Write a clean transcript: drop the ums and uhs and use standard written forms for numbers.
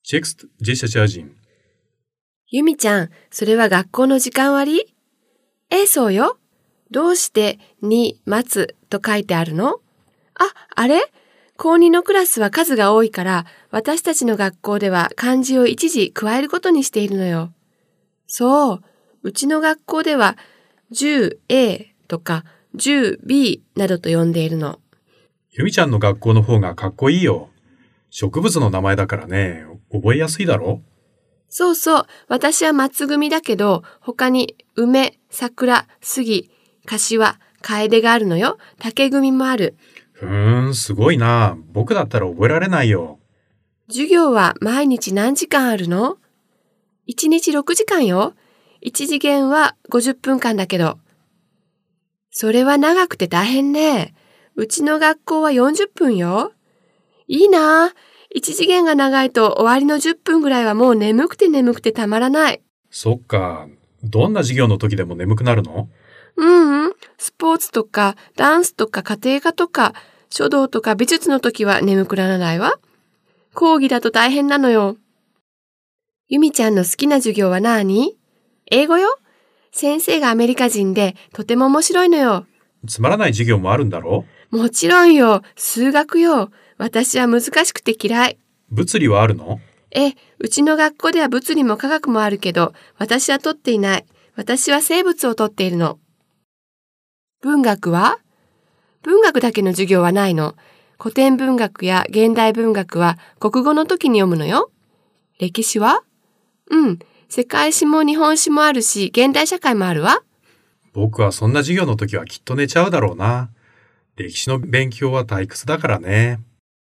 Текст 10.1. ゆみちゃん、それは学校の時間割？そうよ。どうしてに待つと書いてあるの？あれ？高2のクラスは数が多いから、私たちの学校では漢字を一時加えることにしているのよ。そう、うちの学校では 10A とか 10B などと呼んでいるの。 ゆみちゃんの学校の方がかっこいいよ。植物の名前だからね、覚えやすいだろ？ そうそう、私は松組だけど、他に梅、桜、杉、柏、楓があるのよ。竹組もある。 すごいな。僕だったら覚えられないよ。 授業は毎日何時間あるの？1日6時間よ。1次元は50分間だけど。それは長くて大変ね。うちの学校は40分よ。いいなあ。1次元が長いと終わりの10分ぐらいはもう眠くてたまらない。 そっか。どんな授業の時でも眠くなるの？ スポーツとかダンスとか家庭科とか書道とか美術の時は眠くならないわ。講義だと大変なのよ。ゆみちゃんの好きな授業は何？英語よ。先生がアメリカ人でとても面白いのよ。 つまらない授業もあるんだろ？ もちろんよ。数学よ。私は難しくて嫌い。 物理はあるの？ うちの学校では物理も科学もあるけど、私は取っていない。私は生物を取っているの。文学は？文学だけの授業はないの。古典文学や現代文学は国語の時に読むのよ。歴史は？世界史も日本史もあるし、現代社会もあるわ。 僕はそんな授業の時はきっと寝ちゃうだろうな。歴史の勉強は退屈だからね。